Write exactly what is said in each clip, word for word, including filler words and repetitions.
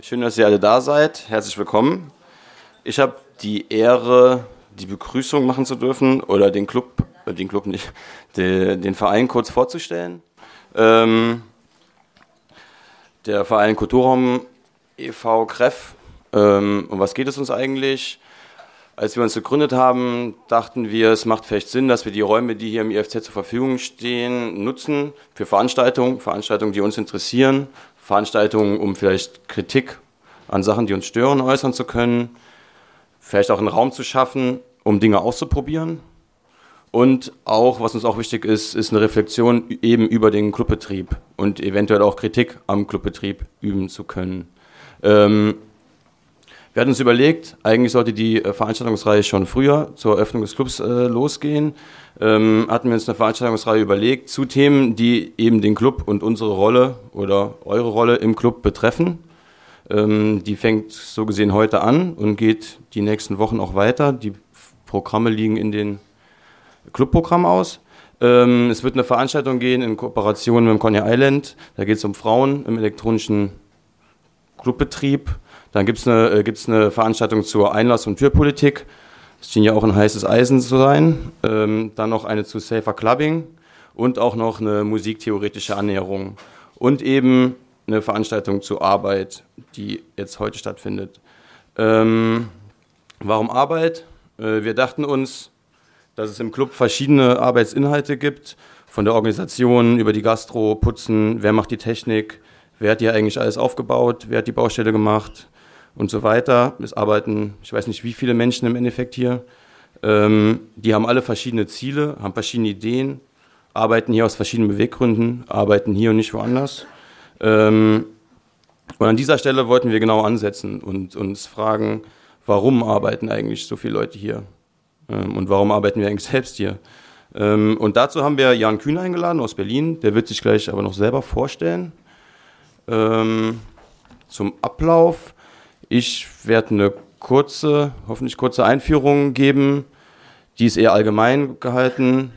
Schön, dass ihr alle da seid. Herzlich willkommen. Ich habe die Ehre, die Begrüßung machen zu dürfen oder den Club, äh, den Club nicht, den, den Verein kurz vorzustellen. Ähm, der Verein Kulturraum e V K R E F. Ähm, um was geht es uns eigentlich? Als wir uns gegründet haben, dachten wir, es macht vielleicht Sinn, dass wir die Räume, die hier im I F Z zur Verfügung stehen, nutzen für Veranstaltungen, Veranstaltungen, die uns interessieren, Veranstaltungen, um vielleicht Kritik an Sachen, die uns stören, äußern zu können, vielleicht auch einen Raum zu schaffen, um Dinge auszuprobieren. Und auch, was uns auch wichtig ist, ist eine Reflexion eben über den Clubbetrieb und eventuell auch Kritik am Clubbetrieb üben zu können. Ähm, Wir hatten uns überlegt, eigentlich sollte die Veranstaltungsreihe schon früher zur Eröffnung des Clubs äh, losgehen. Ähm, hatten wir uns eine Veranstaltungsreihe überlegt zu Themen, die eben den Club und unsere Rolle oder eure Rolle im Club betreffen. Ähm, die fängt so gesehen heute an und geht die nächsten Wochen auch weiter. Die Programme liegen in den Clubprogrammen aus. Ähm, es wird eine Veranstaltung gehen in Kooperation mit dem Coney Island. Da geht es um Frauen im elektronischen Clubbetrieb. Dann gibt es eine, äh, gibt's eine Veranstaltung zur Einlass- und Türpolitik. Das schien ja auch ein heißes Eisen zu sein. Ähm, dann noch eine zu Safer Clubbing und auch noch eine musiktheoretische Annäherung. Und eben eine Veranstaltung zur Arbeit, die jetzt heute stattfindet. Ähm, warum Arbeit? Äh, wir dachten uns, dass es im Club verschiedene Arbeitsinhalte gibt. Von der Organisation über die Gastro, Putzen, wer macht die Technik, wer hat hier eigentlich alles aufgebaut, wer hat die Baustelle gemacht und so weiter. Es arbeiten, ich weiß nicht wie viele Menschen im Endeffekt hier. Ähm, die haben alle verschiedene Ziele, haben verschiedene Ideen, arbeiten hier aus verschiedenen Beweggründen, arbeiten hier und nicht woanders. Ähm, und an dieser Stelle wollten wir genau ansetzen und uns fragen, warum arbeiten eigentlich so viele Leute hier? Ähm, und warum arbeiten wir eigentlich selbst hier? Ähm, und dazu haben wir Jan Kühn eingeladen aus Berlin, der wird sich gleich aber noch selber vorstellen. Ähm, zum Ablauf. Ich werde eine kurze, hoffentlich kurze Einführung geben. Die ist eher allgemein gehalten.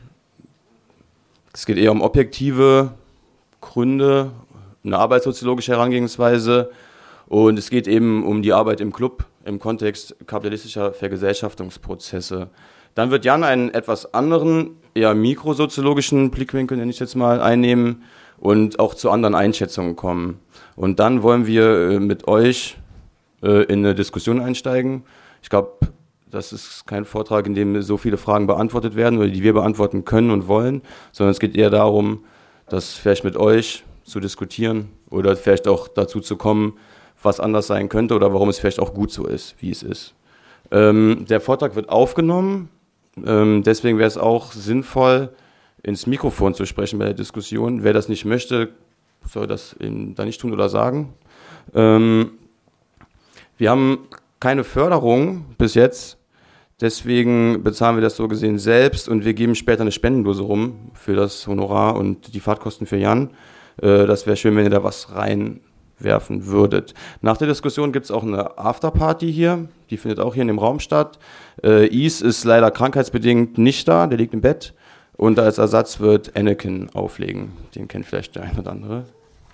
Es geht eher um objektive Gründe, eine arbeitssoziologische Herangehensweise. Und es geht eben um die Arbeit im Club im Kontext kapitalistischer Vergesellschaftungsprozesse. Dann wird Jan einen etwas anderen, eher mikrosoziologischen Blickwinkel, nenne ich jetzt mal, einnehmen und auch zu anderen Einschätzungen kommen. Und dann wollen wir äh, mit euch äh, in eine Diskussion einsteigen. Ich glaube, das ist kein Vortrag, in dem so viele Fragen beantwortet werden oder die wir beantworten können und wollen, sondern es geht eher darum, das vielleicht mit euch zu diskutieren oder vielleicht auch dazu zu kommen, was anders sein könnte oder warum es vielleicht auch gut so ist, wie es ist. Ähm, der Vortrag wird aufgenommen, ähm, deswegen wäre es auch sinnvoll, ins Mikrofon zu sprechen bei der Diskussion. Wer das nicht möchte, soll das eben da nicht tun oder sagen. Ähm, wir haben keine Förderung bis jetzt, deswegen bezahlen wir das so gesehen selbst und wir geben später eine Spendendose rum für das Honorar und die Fahrtkosten für Jan. Äh, das wäre schön, wenn ihr da was reinwerfen würdet. Nach der Diskussion gibt es auch eine Afterparty hier, die findet auch hier in dem Raum statt. Äh, Is ist leider krankheitsbedingt nicht da, der liegt im Bett. Und als Ersatz wird Anakin auflegen. Den kennt vielleicht der ein oder andere.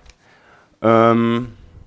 Ähm,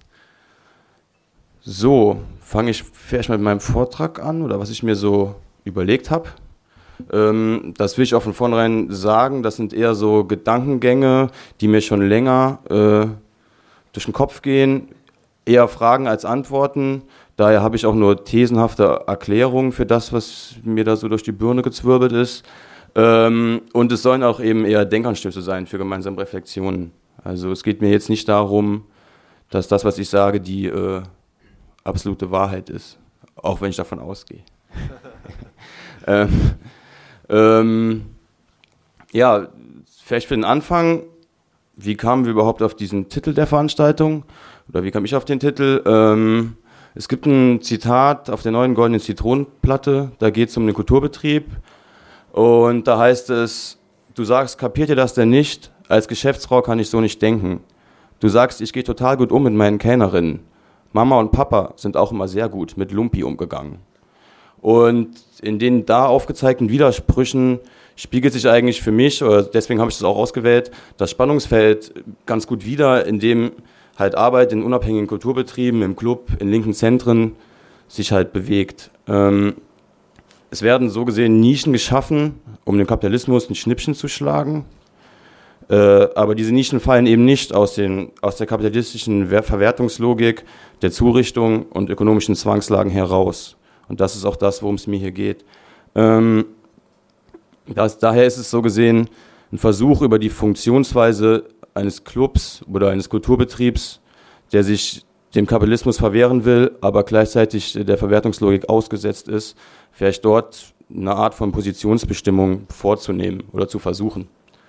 so, fange ich vielleicht mal mit meinem Vortrag an oder was ich mir so überlegt habe. Ähm, das will ich auch von vornherein sagen. Das sind eher so Gedankengänge, die mir schon länger äh, durch den Kopf gehen. Eher Fragen als Antworten. Daher habe ich auch nur thesenhafte Erklärungen für das, was mir da so durch die Birne gezwirbelt ist. Ähm, und es sollen auch eben eher Denkanstöße sein für gemeinsame Reflexionen. Also es geht mir jetzt nicht darum, dass das, was ich sage, die äh, absolute Wahrheit ist, auch wenn ich davon ausgehe. ähm, ähm, ja, vielleicht für den Anfang, wie kamen wir überhaupt auf diesen Titel der Veranstaltung? Oder wie kam ich auf den Titel? Ähm, es gibt ein Zitat auf der neuen Goldenen Zitronenplatte, da geht es um den Kulturbetrieb. Und da heißt es, du sagst, kapiert ihr das denn nicht? Als Geschäftsfrau kann ich so nicht denken. Du sagst, ich gehe total gut um mit meinen Kellnerinnen. Mama und Papa sind auch immer sehr gut mit Lumpi umgegangen. Und in den da aufgezeigten Widersprüchen spiegelt sich eigentlich für mich, oder deswegen habe ich das auch ausgewählt, das Spannungsfeld ganz gut wider, in dem halt Arbeit in unabhängigen Kulturbetrieben, im Club, in linken Zentren sich halt bewegt. Ähm, es werden so gesehen Nischen geschaffen, um dem Kapitalismus ein Schnippchen zu schlagen. Äh, aber diese Nischen fallen eben nicht aus, den, aus der kapitalistischen Verwertungslogik, der Zurichtung und ökonomischen Zwangslagen heraus. Und das ist auch das, worum es mir hier geht. Ähm, das, daher ist es so gesehen ein Versuch, über die Funktionsweise eines Clubs oder eines Kulturbetriebs, der sich dem Kapitalismus verwehren will, aber gleichzeitig der Verwertungslogik ausgesetzt ist, vielleicht dort eine Art von Positionsbestimmung vorzunehmen oder zu versuchen.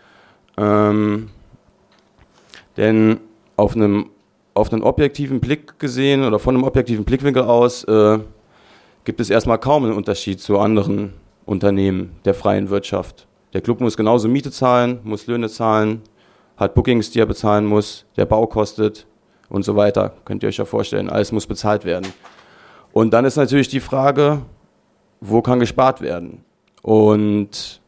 Ähm, denn auf einem, auf einen objektiven Blick gesehen oder von einem objektiven Blickwinkel aus äh, gibt es erstmal kaum einen Unterschied zu anderen Unternehmen der freien Wirtschaft. Der Club muss genauso Miete zahlen, muss Löhne zahlen, hat Bookings, die er bezahlen muss, der Bau kostet und so weiter. Könnt ihr euch ja vorstellen, alles muss bezahlt werden. Und dann ist natürlich die Frage, wo kann gespart werden? Und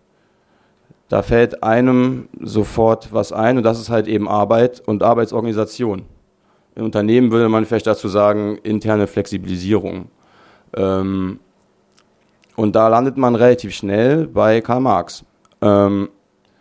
da fällt einem sofort was ein und das ist halt eben Arbeit und Arbeitsorganisation. In Unternehmen würde man vielleicht dazu sagen, interne Flexibilisierung. Ähm, und da landet man relativ schnell bei Karl Marx. Ähm,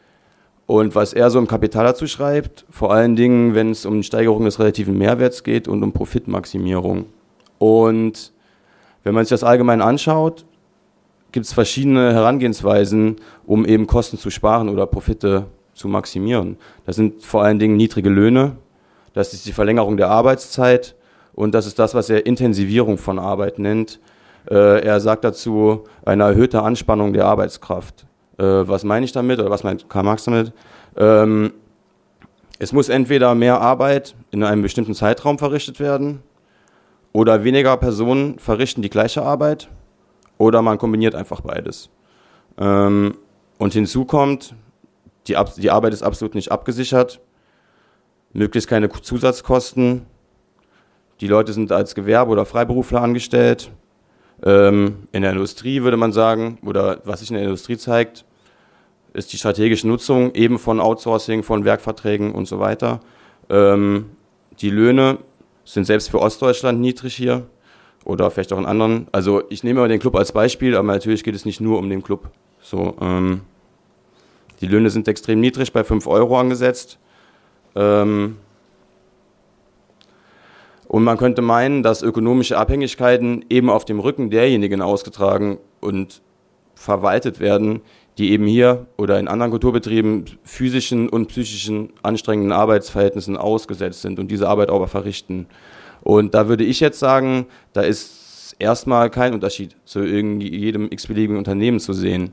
und was er so im Kapital dazu schreibt, vor allen Dingen, wenn es um Steigerung des relativen Mehrwerts geht und um Profitmaximierung. Und wenn man sich das allgemein anschaut, gibt es verschiedene Herangehensweisen, um eben Kosten zu sparen oder Profite zu maximieren. Das sind vor allen Dingen niedrige Löhne, das ist die Verlängerung der Arbeitszeit und das ist das, was er Intensivierung von Arbeit nennt. Äh, er sagt dazu eine erhöhte Anspannung der Arbeitskraft. Äh, was meine ich damit oder was meint Karl Marx damit? Ähm, es muss entweder mehr Arbeit in einem bestimmten Zeitraum verrichtet werden oder weniger Personen verrichten die gleiche Arbeit. Oder man kombiniert einfach beides. Ähm, und hinzu kommt, die, Ab- die Arbeit ist absolut nicht abgesichert, möglichst keine Zusatzkosten, die Leute sind als Gewerbe- oder Freiberufler angestellt. Ähm, in der Industrie würde man sagen, oder was sich in der Industrie zeigt, ist die strategische Nutzung eben von Outsourcing, von Werkverträgen und so weiter. Ähm, die Löhne sind selbst für Ostdeutschland niedrig hier. Oder vielleicht auch in anderen. Also ich nehme mal den Club als Beispiel, aber natürlich geht es nicht nur um den Club. So, ähm, die Löhne sind extrem niedrig, bei fünf Euro angesetzt. Ähm, und man könnte meinen, dass ökonomische Abhängigkeiten eben auf dem Rücken derjenigen ausgetragen und verwaltet werden, die eben hier oder in anderen Kulturbetrieben physischen und psychischen anstrengenden Arbeitsverhältnissen ausgesetzt sind und diese Arbeit aber verrichten. Und da würde ich jetzt sagen, da ist erstmal kein Unterschied zu irgendwie jedem x-beliebigen Unternehmen zu sehen.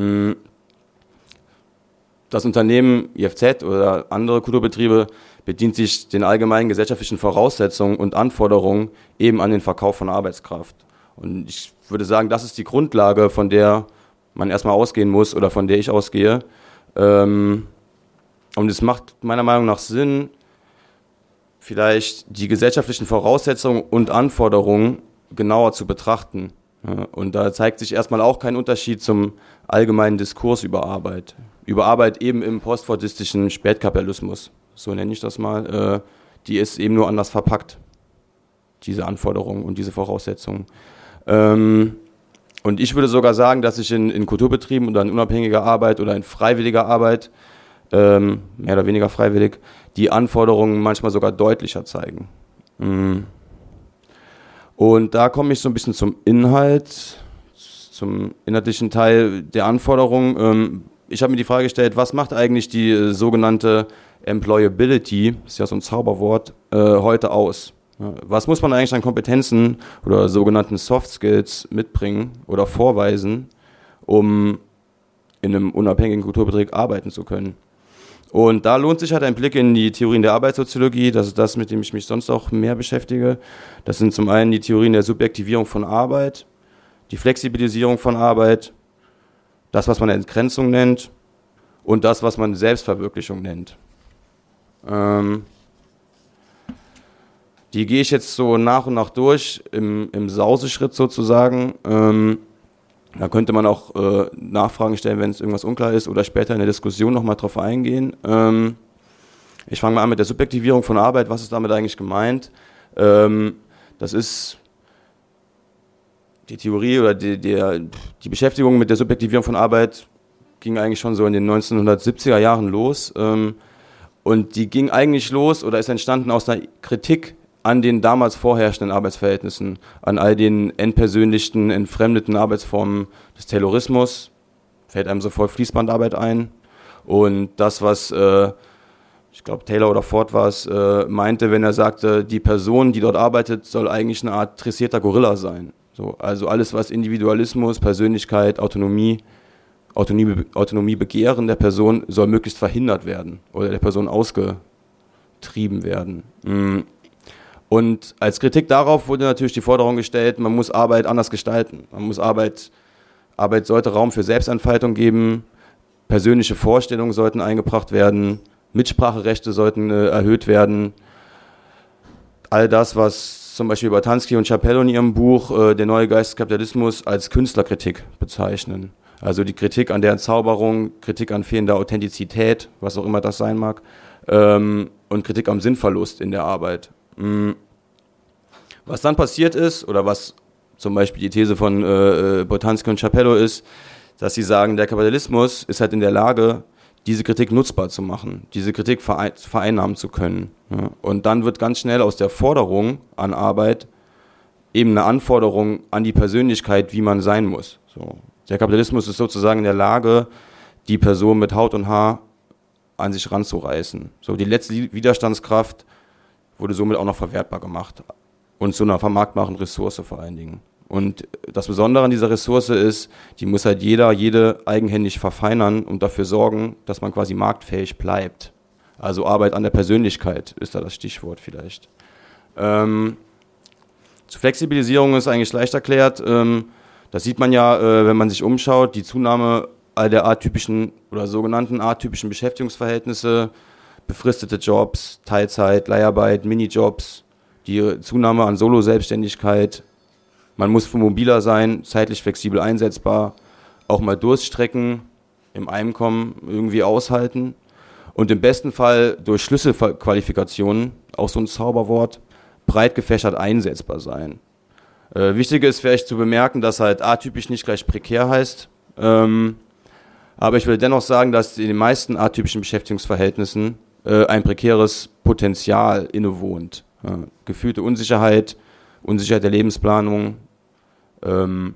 Das Unternehmen I F Z oder andere Kulturbetriebe bedient sich den allgemeinen gesellschaftlichen Voraussetzungen und Anforderungen eben an den Verkauf von Arbeitskraft. Und ich würde sagen, das ist die Grundlage, von der man erstmal ausgehen muss oder von der ich ausgehe. Und es macht meiner Meinung nach Sinn, vielleicht die gesellschaftlichen Voraussetzungen und Anforderungen genauer zu betrachten. Und da zeigt sich erstmal auch kein Unterschied zum allgemeinen Diskurs über Arbeit. Über Arbeit eben im postfordistischen Spätkapitalismus, so nenne ich das mal. Die ist eben nur anders verpackt, diese Anforderungen und diese Voraussetzungen. Und ich würde sogar sagen, dass sich in, in Kulturbetrieben oder in unabhängiger Arbeit oder in freiwilliger Arbeit Ähm, mehr oder weniger freiwillig, die Anforderungen manchmal sogar deutlicher zeigen. Mm. Und da komme ich so ein bisschen zum Inhalt, zum inhaltlichen Teil der Anforderungen. Ähm, ich habe mir die Frage gestellt, was macht eigentlich die äh, sogenannte Employability, das ist ja so ein Zauberwort, äh, heute aus? Ja, was muss man eigentlich an Kompetenzen oder sogenannten Soft Skills mitbringen oder vorweisen, um in einem unabhängigen Kulturbetrieb arbeiten zu können? Und da lohnt sich halt ein Blick in die Theorien der Arbeitssoziologie, das ist das, mit dem ich mich sonst auch mehr beschäftige. Das sind zum einen die Theorien der Subjektivierung von Arbeit, die Flexibilisierung von Arbeit, das, was man Entgrenzung nennt und das, was man Selbstverwirklichung nennt. Ähm, die gehe ich jetzt so nach und nach durch, im, im Sauseschritt sozusagen. Ähm, Da könnte man auch äh, Nachfragen stellen, wenn es irgendwas unklar ist oder später in der Diskussion nochmal drauf eingehen. Ähm, Ich fange mal an mit der Subjektivierung von Arbeit. Was ist damit eigentlich gemeint? Ähm, das ist die Theorie oder die, die, die Beschäftigung mit der Subjektivierung von Arbeit ging eigentlich schon so in den neunzehnhundertsiebziger Jahren los. Ähm, und die ging eigentlich los oder ist entstanden aus einer Kritik an den damals vorherrschenden Arbeitsverhältnissen, an all den entpersönlichten, entfremdeten Arbeitsformen des Taylorismus. Fällt einem sofort Fließbandarbeit ein. Und das, was, äh, ich glaube, Taylor oder Ford war es, äh, meinte, wenn er sagte, die Person, die dort arbeitet, soll eigentlich eine Art dressierter Gorilla sein. So, also alles, was Individualismus, Persönlichkeit, Autonomie, Autonomie, Autonomiebegehren der Person soll möglichst verhindert werden oder der Person ausgetrieben werden. Und als Kritik darauf wurde natürlich die Forderung gestellt, man muss Arbeit anders gestalten. Man muss Arbeit, Arbeit sollte Raum für Selbstentfaltung geben, persönliche Vorstellungen sollten eingebracht werden, Mitspracherechte sollten äh, erhöht werden. All das, was zum Beispiel Boltanski und Chapello in ihrem Buch äh, Der neue Geist des Kapitalismus als Künstlerkritik bezeichnen. Also die Kritik an der Entzauberung, Kritik an fehlender Authentizität, was auch immer das sein mag, ähm, und Kritik am Sinnverlust in der Arbeit. Mhm. Was dann passiert ist, oder was zum Beispiel die These von äh, Boltanski und Chapello ist, dass sie sagen, der Kapitalismus ist halt in der Lage, diese Kritik nutzbar zu machen, diese Kritik vereinnahmen zu können. Ja. Und dann wird ganz schnell aus der Forderung an Arbeit eben eine Anforderung an die Persönlichkeit, wie man sein muss. So. Der Kapitalismus ist sozusagen in der Lage, die Person mit Haut und Haar an sich ranzureißen. So, die letzte Widerstandskraft wurde somit auch noch verwertbar gemacht und zu einer vermarktbaren Ressource vor allen Dingen. Und das Besondere an dieser Ressource ist, die muss halt jeder, jede eigenhändig verfeinern und dafür sorgen, dass man quasi marktfähig bleibt. Also Arbeit an der Persönlichkeit ist da das Stichwort vielleicht. Ähm, zur Flexibilisierung ist eigentlich leicht erklärt. Ähm, das sieht man ja, äh, wenn man sich umschaut, die Zunahme all der atypischen oder sogenannten atypischen Beschäftigungsverhältnisse, befristete Jobs, Teilzeit, Leiharbeit, Minijobs, die Zunahme an Solo-Selbstständigkeit. Man muss mobiler sein, zeitlich flexibel einsetzbar, auch mal Durststrecken im Einkommen irgendwie aushalten und im besten Fall durch Schlüsselqualifikationen, auch so ein Zauberwort, breit gefächert einsetzbar sein. Äh, wichtig ist vielleicht zu bemerken, dass halt atypisch nicht gleich prekär heißt, ähm, aber ich will dennoch sagen, dass in den meisten atypischen Beschäftigungsverhältnissen äh, ein prekäres Potenzial innewohnt. Ja, gefühlte Unsicherheit, Unsicherheit der Lebensplanung, Ähm,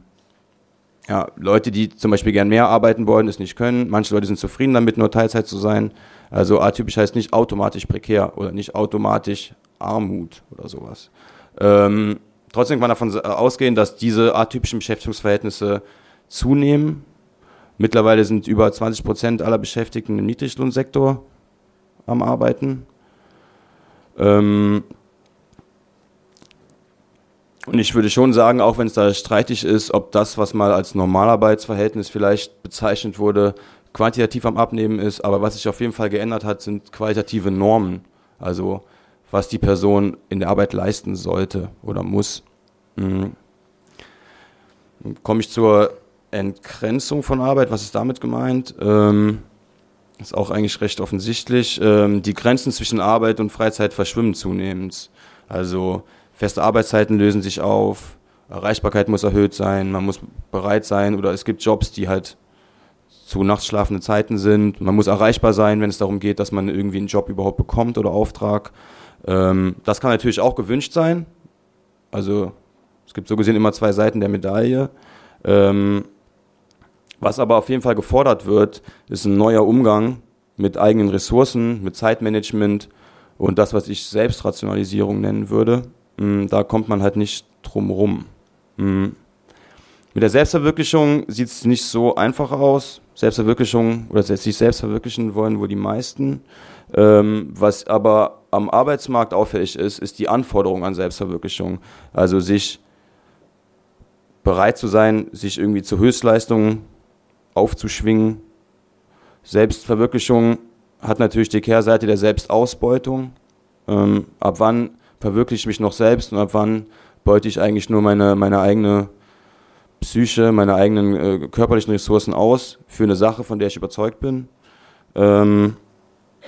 ja, Leute, die zum Beispiel gern mehr arbeiten wollen, es nicht können. Manche Leute sind zufrieden damit, nur Teilzeit zu sein. Also atypisch heißt nicht automatisch prekär oder nicht automatisch Armut oder sowas. Ähm, trotzdem kann man davon ausgehen, dass diese atypischen Beschäftigungsverhältnisse zunehmen. Mittlerweile sind über zwanzig Prozent aller Beschäftigten im Niedriglohnsektor am Arbeiten. Ähm, Und ich würde schon sagen, auch wenn es da streitig ist, ob das, was mal als Normalarbeitsverhältnis vielleicht bezeichnet wurde, quantitativ am Abnehmen ist, aber was sich auf jeden Fall geändert hat, sind qualitative Normen. Also was die Person in der Arbeit leisten sollte oder muss. Mhm. Dann komme ich zur Entgrenzung von Arbeit. Was ist damit gemeint? Ähm, ist auch eigentlich recht offensichtlich. Ähm, die Grenzen zwischen Arbeit und Freizeit verschwimmen zunehmend. Also feste Arbeitszeiten lösen sich auf, Erreichbarkeit muss erhöht sein, man muss bereit sein oder es gibt Jobs, die halt zu nachts schlafenden Zeiten sind. Man muss erreichbar sein, wenn es darum geht, dass man irgendwie einen Job überhaupt bekommt oder Auftrag. Ähm, das kann natürlich auch gewünscht sein. Also es gibt so gesehen immer zwei Seiten der Medaille. Ähm, was aber auf jeden Fall gefordert wird, ist ein neuer Umgang mit eigenen Ressourcen, mit Zeitmanagement und das, was ich Selbstrationalisierung nennen würde. Da kommt man halt nicht drum rum. Mit der Selbstverwirklichung sieht es nicht so einfach aus. Selbstverwirklichung oder sich selbst verwirklichen wollen wohl die meisten. Was aber am Arbeitsmarkt auffällig ist, ist die Anforderung an Selbstverwirklichung. Also sich bereit zu sein, sich irgendwie zur Höchstleistung aufzuschwingen. Selbstverwirklichung hat natürlich die Kehrseite der Selbstausbeutung. Ab wann verwirkliche ich mich noch selbst und ab wann beute ich eigentlich nur meine, meine eigene Psyche, meine eigenen äh, körperlichen Ressourcen aus für eine Sache, von der ich überzeugt bin. Ähm,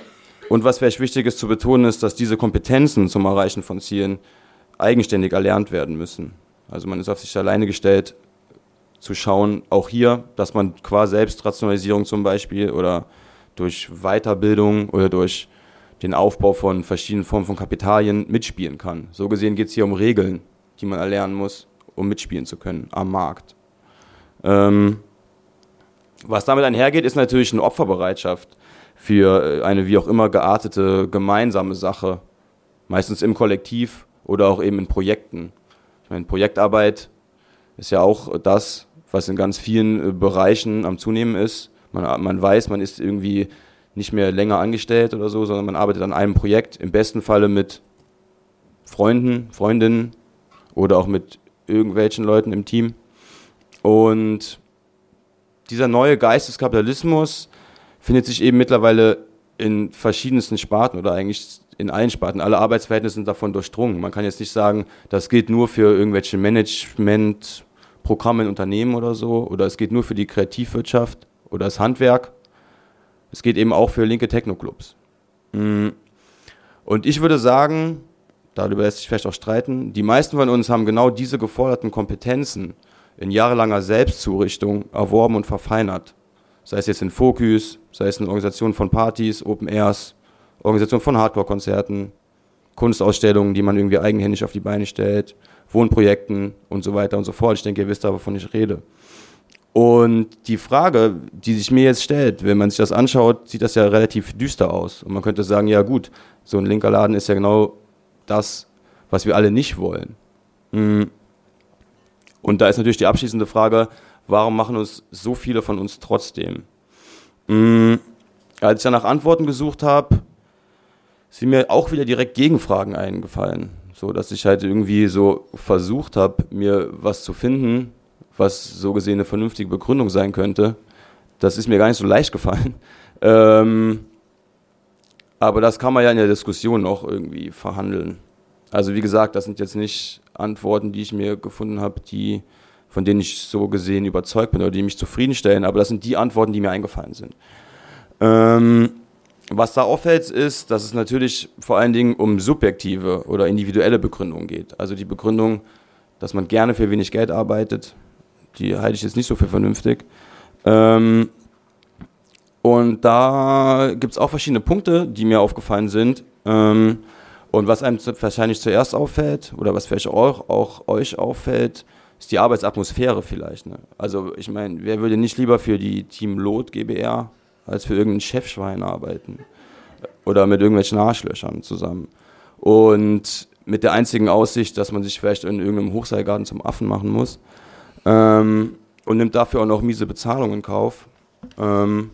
Und was vielleicht wichtig ist zu betonen, ist, dass diese Kompetenzen zum Erreichen von Zielen eigenständig erlernt werden müssen. Also man ist auf sich alleine gestellt, zu schauen, auch hier, dass man qua Selbstrationalisierung zum Beispiel oder durch Weiterbildung oder durch den Aufbau von verschiedenen Formen von Kapitalien mitspielen kann. So gesehen geht es hier um Regeln, die man erlernen muss, um mitspielen zu können am Markt. Ähm, was damit einhergeht, ist natürlich eine Opferbereitschaft für eine wie auch immer geartete gemeinsame Sache, meistens im Kollektiv oder auch eben in Projekten. Ich meine, Projektarbeit ist ja auch das, was in ganz vielen Bereichen am Zunehmen ist. Man, man weiß, man ist irgendwie nicht mehr länger angestellt oder so, sondern man arbeitet an einem Projekt, im besten Falle mit Freunden, Freundinnen oder auch mit irgendwelchen Leuten im Team. Und dieser neue Geist des Kapitalismus findet sich eben mittlerweile in verschiedensten Sparten oder eigentlich in allen Sparten. Alle Arbeitsverhältnisse sind davon durchdrungen. Man kann jetzt nicht sagen, das gilt nur für irgendwelche Managementprogramme in Unternehmen oder so, oder es geht nur für die Kreativwirtschaft oder das Handwerk. Es geht eben auch für linke Techno-Clubs. Und ich würde sagen, darüber lässt sich vielleicht auch streiten, die meisten von uns haben genau diese geforderten Kompetenzen in jahrelanger Selbstzurichtung erworben und verfeinert. Sei es jetzt in Focus, sei es in Organisationen von Partys, Open Airs, Organisation von Hardcore-Konzerten, Kunstausstellungen, die man irgendwie eigenhändig auf die Beine stellt, Wohnprojekten und so weiter und so fort. Ich denke, ihr wisst da, wovon ich rede. Und die Frage, die sich mir jetzt stellt, wenn man sich das anschaut, sieht das ja relativ düster aus. Und man könnte sagen, ja gut, so ein linker Laden ist ja genau das, was wir alle nicht wollen. Und da ist natürlich die abschließende Frage, warum machen uns so viele von uns trotzdem? Als ich dann nach Antworten gesucht habe, sind mir auch wieder direkt Gegenfragen eingefallen. So, dass ich halt irgendwie so versucht habe, mir was zu finden, was so gesehen eine vernünftige Begründung sein könnte. Das ist mir gar nicht so leicht gefallen. Ähm, aber das kann man ja in der Diskussion noch irgendwie verhandeln. Also wie gesagt, das sind jetzt nicht Antworten, die ich mir gefunden habe, die, von denen ich so gesehen überzeugt bin oder die mich zufriedenstellen, aber das sind die Antworten, die mir eingefallen sind. Ähm, was da auffällt, ist, dass es natürlich vor allen Dingen um subjektive oder individuelle Begründungen geht. Also die Begründung, dass man gerne für wenig Geld arbeitet, die halte ich jetzt nicht so für vernünftig. Ähm, und da gibt es auch verschiedene Punkte, die mir aufgefallen sind. Ähm, und was einem wahrscheinlich zuerst auffällt, oder was vielleicht auch, auch euch auffällt, ist die Arbeitsatmosphäre vielleicht. Ne? Also ich meine, wer würde nicht lieber für die Team Lot GbR als für irgendein Chefschwein arbeiten? Oder mit irgendwelchen Arschlöchern zusammen. Und mit der einzigen Aussicht, dass man sich vielleicht in irgendeinem Hochseilgarten zum Affen machen muss. Ähm, und nimmt dafür auch noch miese Bezahlung in Kauf. Ähm,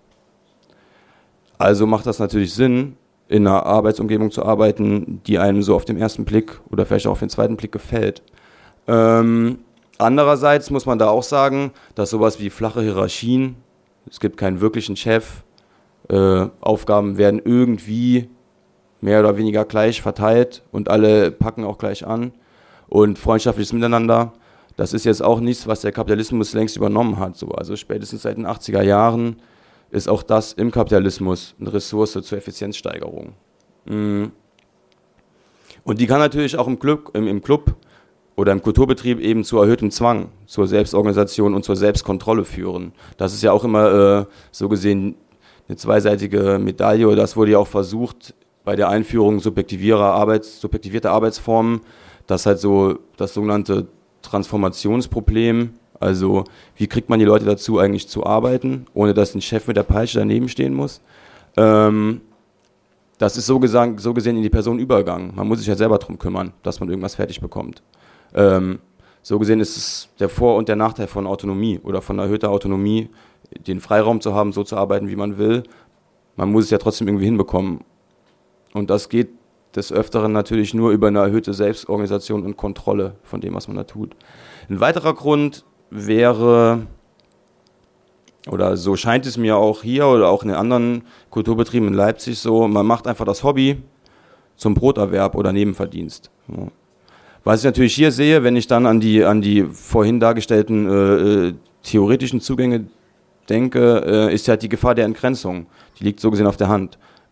also macht das natürlich Sinn, in einer Arbeitsumgebung zu arbeiten, die einem so auf den ersten Blick oder vielleicht auch auf den zweiten Blick gefällt. Ähm, andererseits muss man da auch sagen, dass sowas wie flache Hierarchien, es gibt keinen wirklichen Chef, äh, Aufgaben werden irgendwie mehr oder weniger gleich verteilt und alle packen auch gleich an und freundschaftliches Miteinander, das ist jetzt auch nichts, was der Kapitalismus längst übernommen hat. So. Also spätestens seit den achtziger Jahren ist auch das im Kapitalismus eine Ressource zur Effizienzsteigerung. Und die kann natürlich auch im Club, im, im Club oder im Kulturbetrieb eben zu erhöhtem Zwang, zur Selbstorganisation und zur Selbstkontrolle führen. Das ist ja auch immer äh, so gesehen eine zweiseitige Medaille, oder das wurde ja auch versucht bei der Einführung subjektivierter, Arbeits, subjektivierter Arbeitsformen, dass halt so das sogenannte Transformationsproblem, also wie kriegt man die Leute dazu eigentlich zu arbeiten, ohne dass ein Chef mit der Peitsche daneben stehen muss. Ähm, das ist so, gesang, so gesehen in die Person übergegangen. Man muss sich ja selber darum kümmern, dass man irgendwas fertig bekommt. Ähm, so gesehen ist es der Vor- und der Nachteil von Autonomie oder von erhöhter Autonomie, den Freiraum zu haben, so zu arbeiten, wie man will. Man muss es ja trotzdem irgendwie hinbekommen. Und das geht des Öfteren natürlich nur über eine erhöhte Selbstorganisation und Kontrolle von dem, was man da tut. Ein weiterer Grund wäre, oder so scheint es mir auch hier oder auch in den anderen Kulturbetrieben in Leipzig so, man macht einfach das Hobby zum Broterwerb oder Nebenverdienst. Ja. Was ich natürlich hier sehe, wenn ich dann an die, an die vorhin dargestellten äh, theoretischen Zugänge denke, äh, ist ja die Gefahr der Entgrenzung. Die liegt so gesehen auf der Hand.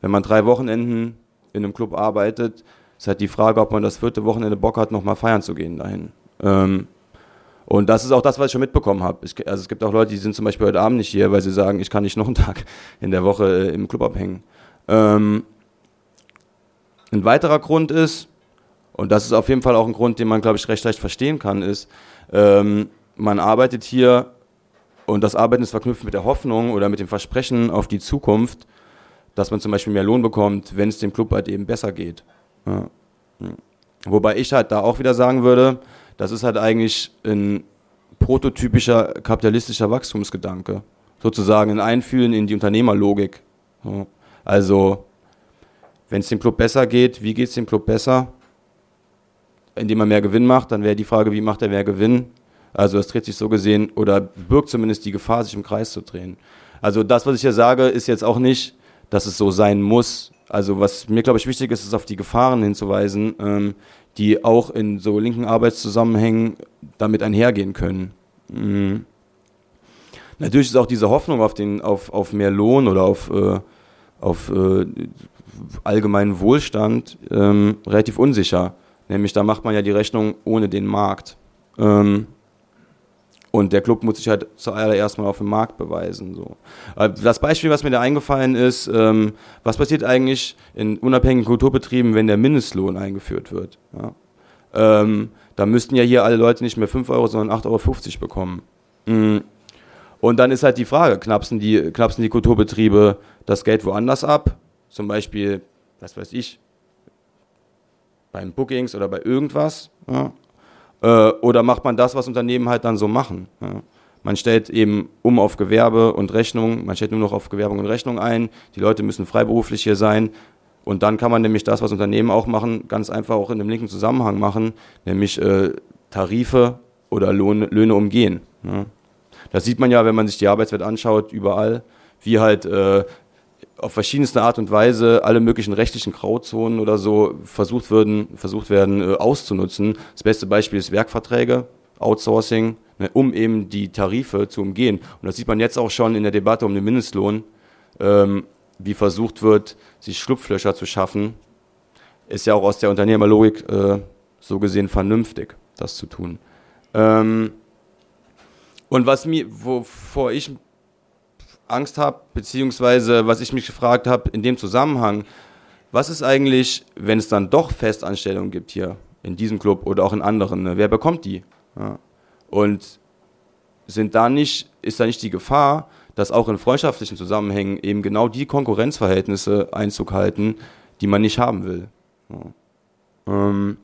wenn man drei Wochenenden in einem Club arbeitet, ist halt die Frage, ob man das vierte Wochenende Bock hat, nochmal feiern zu gehen dahin. Ähm, und das ist auch das, was ich schon mitbekommen habe. Also es gibt auch Leute, die sind zum Beispiel heute Abend nicht hier, weil sie sagen, ich kann nicht noch einen Tag in der Woche im Club abhängen. Ähm, ein weiterer Grund ist, und das ist auf jeden Fall auch ein Grund, den man, glaube ich, recht leicht verstehen kann, ist, ähm, man arbeitet hier und das Arbeiten ist verknüpft mit der Hoffnung oder mit dem Versprechen auf die Zukunft, dass man zum Beispiel mehr Lohn bekommt, wenn es dem Club halt eben besser geht. Ja. Wobei ich halt da auch wieder sagen würde, das ist halt eigentlich ein prototypischer kapitalistischer Wachstumsgedanke. Sozusagen ein Einfühlen in die Unternehmerlogik. Ja. Also, wenn es dem Club besser geht, wie geht es dem Club besser? Indem er mehr Gewinn macht, dann wäre die Frage, wie macht er mehr Gewinn? Also es dreht sich so gesehen, oder birgt zumindest die Gefahr, sich im Kreis zu drehen. Also das, was ich hier sage, ist jetzt auch nicht, dass es so sein muss. Also was mir, glaube ich, wichtig ist, ist auf die Gefahren hinzuweisen, ähm, die auch in so linken Arbeitszusammenhängen damit einhergehen können. Mhm. Natürlich ist auch diese Hoffnung auf, den, auf, auf mehr Lohn oder auf, äh, auf äh, allgemeinen Wohlstand ähm, relativ unsicher. Nämlich da macht man ja die Rechnung ohne den Markt. Ähm, Und der Club muss sich halt zuallererst mal auf dem Markt beweisen. So. Das Beispiel, was mir da eingefallen ist, ähm, was passiert eigentlich in unabhängigen Kulturbetrieben, wenn der Mindestlohn eingeführt wird? Ja? Ähm, da müssten ja hier alle Leute nicht mehr fünf Euro, sondern acht Euro fünfzig bekommen. Mhm. Und dann ist halt die Frage, knapsen die, knapsen die Kulturbetriebe das Geld woanders ab? Zum Beispiel, was weiß ich, beim Bookings oder bei irgendwas, ja? Oder macht man das, was Unternehmen halt dann so machen? Ja. Man stellt eben um auf Gewerbe und Rechnung, man stellt nur noch auf Gewerbe und Rechnung ein, die Leute müssen freiberuflich hier sein und dann kann man nämlich das, was Unternehmen auch machen, ganz einfach auch in einem linken Zusammenhang machen, nämlich äh, Tarife oder Lohn, Löhne umgehen. Ja. Das sieht man ja, wenn man sich die Arbeitswelt anschaut, überall, wie halt äh, auf verschiedenste Art und Weise alle möglichen rechtlichen Grauzonen oder so versucht werden, versucht werden äh, auszunutzen. Das beste Beispiel ist Werkverträge, Outsourcing, ne, um eben die Tarife zu umgehen. Und das sieht man jetzt auch schon in der Debatte um den Mindestlohn, ähm, wie versucht wird, sich Schlupflöcher zu schaffen. Ist ja auch aus der Unternehmerlogik äh, so gesehen vernünftig, das zu tun. Ähm, und was mir, wovor ich Angst habe, beziehungsweise was ich mich gefragt habe in dem Zusammenhang, was ist eigentlich, wenn es dann doch Festanstellungen gibt hier in diesem Club oder auch in anderen, ne? Wer bekommt die? Ja. Und sind da nicht, ist da nicht die Gefahr, dass auch in freundschaftlichen Zusammenhängen eben genau die Konkurrenzverhältnisse Einzug halten, die man nicht haben will? Ja. Ähm,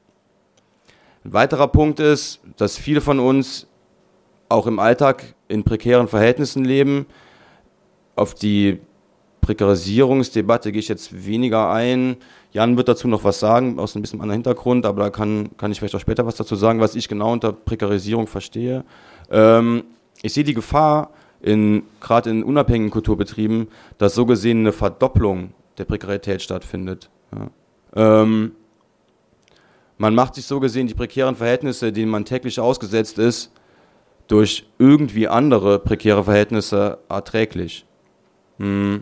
ein weiterer Punkt ist, dass viele von uns auch im Alltag in prekären Verhältnissen leben. Auf die Prekarisierungsdebatte gehe ich jetzt weniger ein. Jan wird dazu noch was sagen, aus ein bisschen anderen Hintergrund, aber da kann, kann ich vielleicht auch später was dazu sagen, was ich genau unter Prekarisierung verstehe. Ähm, ich sehe die Gefahr, in, gerade in unabhängigen Kulturbetrieben, dass so gesehen eine Verdopplung der Prekarität stattfindet. Ja. Ähm, man macht sich so gesehen die prekären Verhältnisse, denen man täglich ausgesetzt ist, durch irgendwie andere prekäre Verhältnisse erträglich. Hm.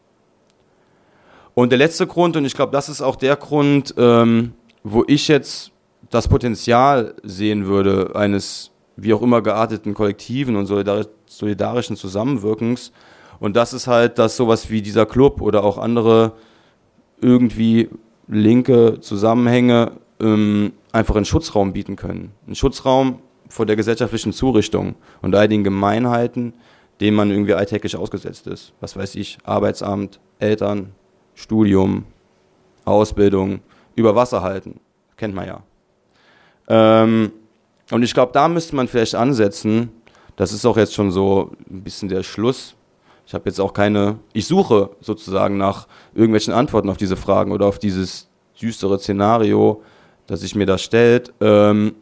Und der letzte Grund, und ich glaube, das ist auch der Grund, ähm, wo ich jetzt das Potenzial sehen würde, eines wie auch immer gearteten kollektiven und solidar- solidarischen Zusammenwirkens, und das ist halt, dass sowas wie dieser Club oder auch andere irgendwie linke Zusammenhänge ähm, einfach einen Schutzraum bieten können. Einen Schutzraum vor der gesellschaftlichen Zurichtung und all den Gemeinheiten, denen man irgendwie alltäglich ausgesetzt ist. Was weiß ich, Arbeitsamt, Eltern, Studium, Ausbildung, über Wasser halten, kennt man ja. Ähm, und ich glaube, da müsste man vielleicht ansetzen, das ist auch jetzt schon so ein bisschen der Schluss. Ich habe jetzt auch keine, ich suche sozusagen nach irgendwelchen Antworten auf diese Fragen oder auf dieses düstere Szenario, das sich mir da stellt. Ähm,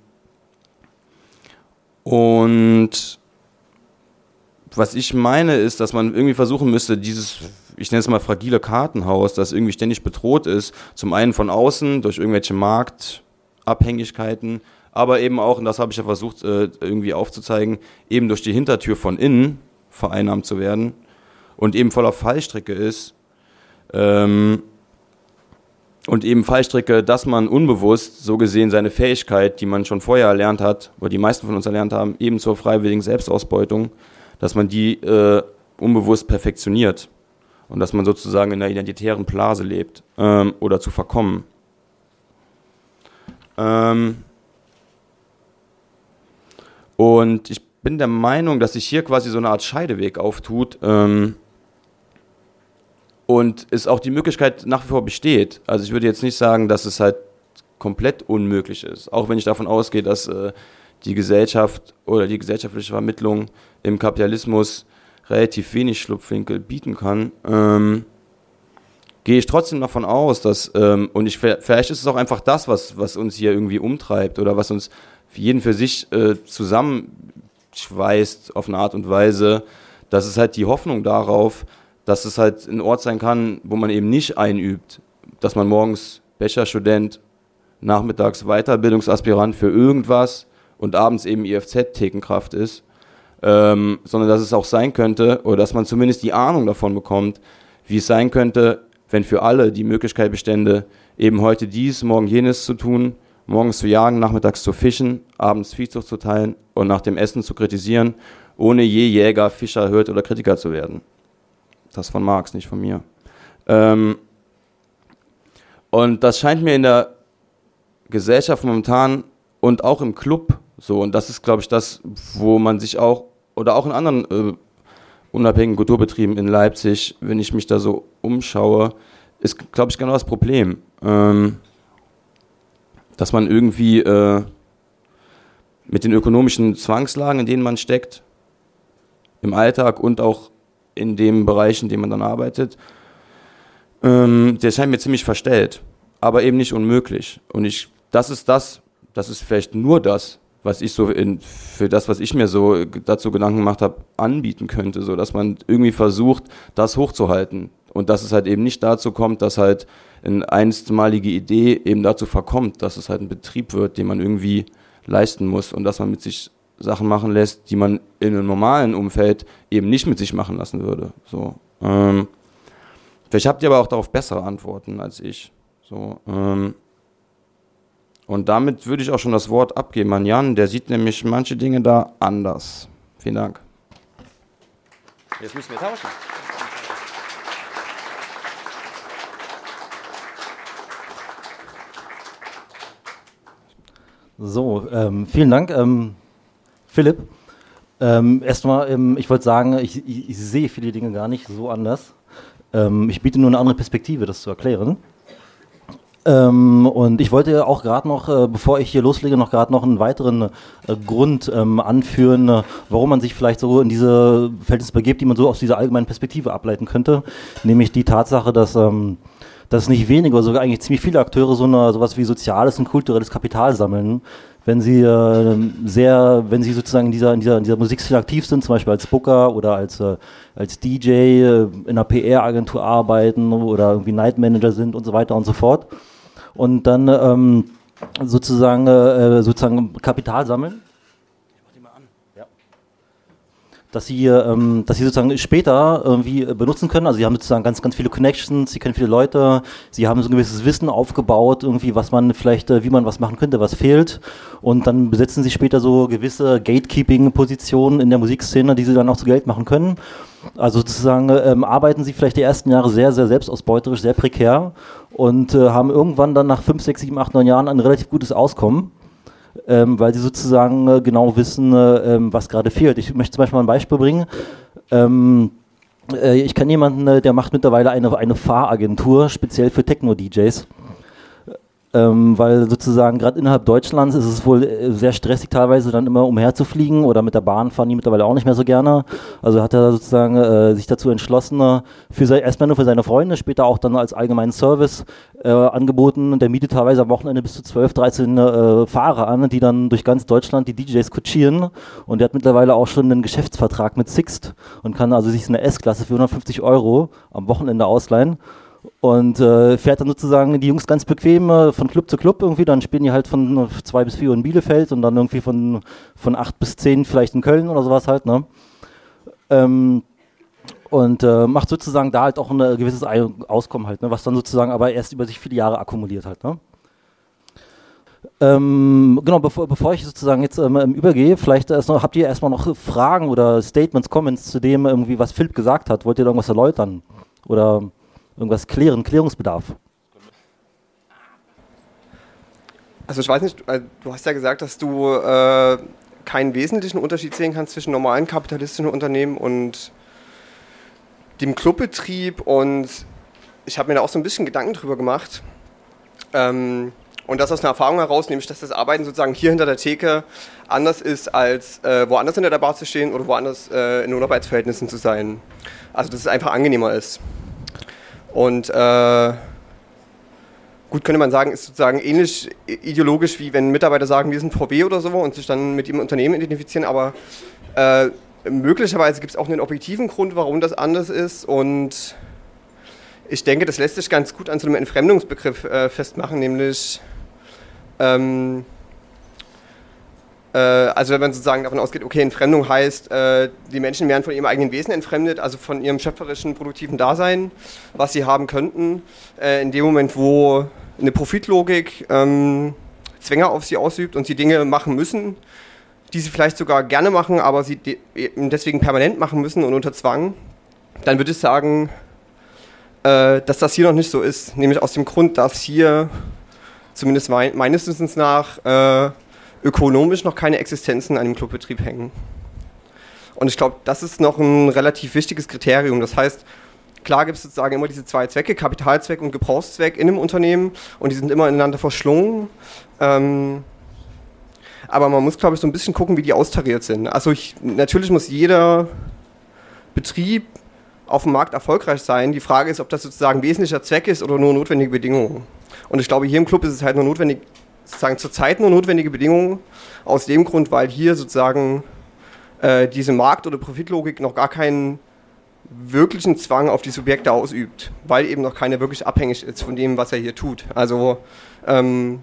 Und was ich meine ist, dass man irgendwie versuchen müsste, dieses, ich nenne es mal fragile Kartenhaus, das irgendwie ständig bedroht ist, zum einen von außen durch irgendwelche Marktabhängigkeiten, aber eben auch, und das habe ich ja versucht irgendwie aufzuzeigen, eben durch die Hintertür von innen vereinnahmt zu werden und eben voller Fallstricke ist, Ähm, und eben Fallstricke, dass man unbewusst, so gesehen, seine Fähigkeit, die man schon vorher erlernt hat, oder die meisten von uns erlernt haben, eben zur freiwilligen Selbstausbeutung, dass man die äh, unbewusst perfektioniert und dass man sozusagen in einer identitären Blase lebt ähm, oder zu verkommen. Ähm und ich bin der Meinung, dass sich hier quasi so eine Art Scheideweg auftut, ähm und es auch die Möglichkeit nach wie vor besteht. Also ich würde jetzt nicht sagen, dass es halt komplett unmöglich ist, auch wenn ich davon ausgehe, dass äh, die Gesellschaft oder die gesellschaftliche Vermittlung im Kapitalismus relativ wenig Schlupfwinkel bieten kann, ähm, gehe ich trotzdem davon aus, dass, ähm, und ich, vielleicht ist es auch einfach das, was, was uns hier irgendwie umtreibt oder was uns jeden für sich äh, zusammenschweißt auf eine Art und Weise, dass es halt die Hoffnung darauf, dass es halt ein Ort sein kann, wo man eben nicht einübt, dass man morgens Bachelorstudent, nachmittags Weiterbildungsaspirant für irgendwas und abends eben I F Z-Thekenkraft ist, ähm, sondern dass es auch sein könnte, oder dass man zumindest die Ahnung davon bekommt, wie es sein könnte, wenn für alle die Möglichkeit bestände, eben heute dies, morgen jenes zu tun, morgens zu jagen, nachmittags zu fischen, abends Viehzucht zu teilen und nach dem Essen zu kritisieren, ohne je Jäger, Fischer, Hirt oder Kritiker zu werden. Das von Marx, nicht von mir. Ähm, und das scheint mir in der Gesellschaft momentan und auch im Club so, und das ist, glaube ich, das, wo man sich auch, oder auch in anderen äh, unabhängigen Kulturbetrieben in Leipzig, wenn ich mich da so umschaue, ist, glaube ich, genau das Problem. Ähm, dass man irgendwie äh, mit den ökonomischen Zwangslagen, in denen man steckt, im Alltag und auch in dem Bereich, in dem man dann arbeitet, ähm, der scheint mir ziemlich verstellt, aber eben nicht unmöglich. Und ich, das ist das, das ist vielleicht nur das, was ich so in, für das, was ich mir so dazu Gedanken gemacht habe, anbieten könnte, so dass man irgendwie versucht, das hochzuhalten und dass es halt eben nicht dazu kommt, dass halt eine einstmalige Idee eben dazu verkommt, dass es halt ein Betrieb wird, den man irgendwie leisten muss und dass man mit sich Sachen machen lässt, die man in einem normalen Umfeld eben nicht mit sich machen lassen würde. So, ähm, vielleicht habt ihr aber auch darauf bessere Antworten als ich. So, ähm, und damit würde ich auch schon das Wort abgeben an Jan, der sieht nämlich manche Dinge da anders. Vielen Dank. Jetzt müssen wir tauschen. So, ähm, vielen Dank. Ähm Philipp, ähm, erstmal, ähm, ich wollte sagen, ich, ich, ich sehe viele Dinge gar nicht so anders. Ähm, ich biete nur eine andere Perspektive, das zu erklären. Ähm, und ich wollte auch gerade noch, äh, bevor ich hier loslege, noch gerade noch einen weiteren äh, Grund ähm, anführen, äh, warum man sich vielleicht so in diese Verhältnisse begibt, die man so aus dieser allgemeinen Perspektive ableiten könnte. Nämlich die Tatsache, dass, ähm, dass nicht wenige, oder sogar eigentlich ziemlich viele Akteure so eine, sowas wie soziales und kulturelles Kapital sammeln. Wenn sie äh, sehr, wenn sie sozusagen in dieser, in dieser, in dieser Musikszene aktiv sind, zum Beispiel als Booker oder als, äh, als D J äh, in einer P R-Agentur arbeiten oder irgendwie Night Manager sind und so weiter und so fort. Und dann ähm, sozusagen, äh, sozusagen Kapital sammeln. Dass sie, ähm, dass sie sozusagen später irgendwie benutzen können. Also sie haben sozusagen ganz, ganz viele Connections, sie kennen viele Leute, sie haben so ein gewisses Wissen aufgebaut, irgendwie, was man vielleicht, äh, wie man was machen könnte, was fehlt. Und dann besetzen sie später so gewisse Gatekeeping-Positionen in der Musikszene, die sie dann auch zu Geld machen können. Also sozusagen ähm, arbeiten sie vielleicht die ersten Jahre sehr, sehr selbstausbeuterisch, sehr prekär und äh, haben irgendwann dann nach fünf, sechs, sieben, acht, neun Jahren ein relativ gutes Auskommen. Ähm, weil sie sozusagen äh, genau wissen, äh, ähm, was gerade fehlt. Ich möchte zum Beispiel mal ein Beispiel bringen. Ähm, äh, ich kenne jemanden, äh, der macht mittlerweile eine, eine Fahragentur, speziell für Techno-D Js. Ähm, weil sozusagen gerade innerhalb Deutschlands ist es wohl äh, sehr stressig teilweise dann immer umherzufliegen oder mit der Bahn fahren die mittlerweile auch nicht mehr so gerne. Also hat er sozusagen äh, sich dazu entschlossen, äh, für sein, erstmal nur für seine Freunde, später auch dann als allgemeinen Service äh, angeboten. Der mietet teilweise am Wochenende bis zu zwölf, dreizehn äh, Fahrer an, die dann durch ganz Deutschland die D Js kutschieren. Und der hat mittlerweile auch schon einen Geschäftsvertrag mit Sixt und kann also sich eine S-Klasse für hundertfünfzig Euro am Wochenende ausleihen. Und äh, fährt dann sozusagen die Jungs ganz bequem äh, von Club zu Club irgendwie, dann spielen die halt von zwei bis vier Uhr in Bielefeld und dann irgendwie von, von acht bis zehn vielleicht in Köln oder sowas halt, ne? Ähm, Und äh, macht sozusagen da halt auch ein gewisses Ein- Auskommen halt, ne, was dann sozusagen aber erst über sich viele Jahre akkumuliert halt. Ne? Ähm, genau, bevor, bevor ich sozusagen jetzt ähm, übergehe, vielleicht erst noch, habt ihr erstmal noch Fragen oder Statements, Comments zu dem, irgendwie, was Philipp gesagt hat? Wollt ihr da irgendwas erläutern? Oder irgendwas klären, Klärungsbedarf? Also ich weiß nicht, du hast ja gesagt, dass du äh, keinen wesentlichen Unterschied sehen kannst zwischen normalen kapitalistischen Unternehmen und dem Clubbetrieb, und ich habe mir da auch so ein bisschen Gedanken drüber gemacht. Ähm, und das aus einer Erfahrung heraus, nämlich dass das Arbeiten sozusagen hier hinter der Theke anders ist, als äh, woanders hinter der Bar zu stehen oder woanders äh, in Arbeitsverhältnissen zu sein. Also dass es einfach angenehmer ist. Und äh, gut, könnte man sagen, ist sozusagen ähnlich ideologisch, wie wenn Mitarbeiter sagen, wir sind V W oder so und sich dann mit dem Unternehmen identifizieren, aber äh, möglicherweise gibt es auch einen objektiven Grund, warum das anders ist, und ich denke, das lässt sich ganz gut an so einem Entfremdungsbegriff äh, festmachen, nämlich ähm, äh, also wenn man sozusagen davon ausgeht, okay, Entfremdung heißt, äh, die Menschen werden von ihrem eigenen Wesen entfremdet, also von ihrem schöpferischen, produktiven Dasein, was sie haben könnten, äh, in dem Moment, wo eine Profitlogik ähm, Zwänge auf sie ausübt und sie Dinge machen müssen, die sie vielleicht sogar gerne machen, aber sie de- deswegen permanent machen müssen und unter Zwang, dann würde ich sagen, äh, dass das hier noch nicht so ist. Nämlich aus dem Grund, dass hier, zumindest mein, meines Wissens nach, äh, ökonomisch noch keine Existenzen an dem Clubbetrieb hängen. Und ich glaube, das ist noch ein relativ wichtiges Kriterium. Das heißt, klar gibt es sozusagen immer diese zwei Zwecke, Kapitalzweck und Gebrauchszweck in einem Unternehmen, und die sind immer ineinander verschlungen. Ähm, aber man muss, glaube ich, so ein bisschen gucken, wie die austariert sind. Also ich, natürlich muss jeder Betrieb auf dem Markt erfolgreich sein. Die Frage ist, ob das sozusagen wesentlicher Zweck ist oder nur notwendige Bedingungen. Und ich glaube, hier im Club ist es halt nur notwendig, sozusagen zurzeit nur notwendige Bedingungen, aus dem Grund, weil hier sozusagen äh, diese Markt- oder Profitlogik noch gar keinen wirklichen Zwang auf die Subjekte ausübt, weil eben noch keiner wirklich abhängig ist von dem, was er hier tut. Also ähm,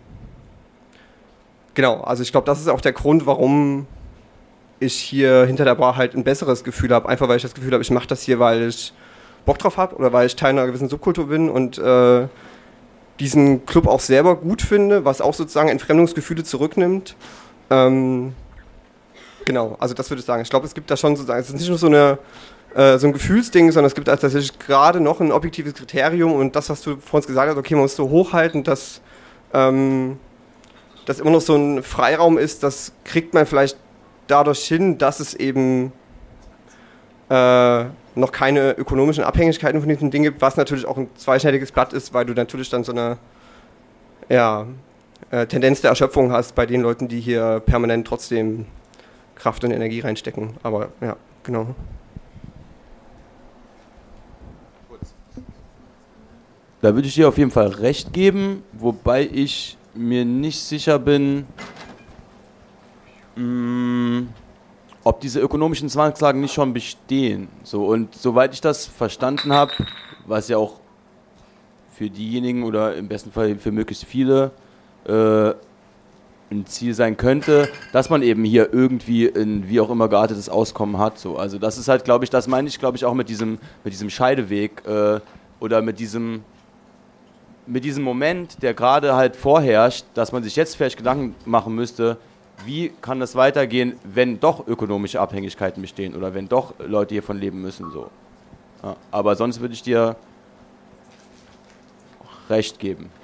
genau, also ich glaube, das ist auch der Grund, warum ich hier hinter der Bar halt ein besseres Gefühl habe, einfach weil ich das Gefühl habe, ich mache das hier, weil ich Bock drauf habe oder weil ich Teil einer gewissen Subkultur bin und äh, diesen Club auch selber gut finde, was auch sozusagen Entfremdungsgefühle zurücknimmt. Ähm, genau, also das würde ich sagen. Ich glaube, es gibt da schon sozusagen, es ist nicht nur so, eine, äh, so ein Gefühlsding, sondern es gibt also tatsächlich gerade noch ein objektives Kriterium, und das, was du vor uns gesagt hast, okay, man muss so hochhalten, dass ähm, das immer noch so ein Freiraum ist, das kriegt man vielleicht dadurch hin, dass es eben äh, noch keine ökonomischen Abhängigkeiten von diesen Dingen gibt, was natürlich auch ein zweischneidiges Blatt ist, weil du natürlich dann so eine ja, äh, Tendenz der Erschöpfung hast bei den Leuten, die hier permanent trotzdem Kraft und Energie reinstecken. Aber ja, genau. Da würde ich dir auf jeden Fall recht geben, wobei ich mir nicht sicher bin, mh, ob diese ökonomischen Zwangslagen nicht schon bestehen. So, und soweit ich das verstanden habe, was ja auch für diejenigen oder im besten Fall für möglichst viele äh, ein Ziel sein könnte, dass man eben hier irgendwie ein wie auch immer geartetes Auskommen hat. So. Also das ist halt, glaube ich, das meine ich, glaube ich, auch mit diesem, mit diesem Scheideweg äh, oder mit diesem mit diesem Moment, der gerade halt vorherrscht, dass man sich jetzt vielleicht Gedanken machen müsste, wie kann das weitergehen, wenn doch ökonomische Abhängigkeiten bestehen oder wenn doch Leute hiervon leben müssen. So. Ja, aber sonst würde ich dir recht geben.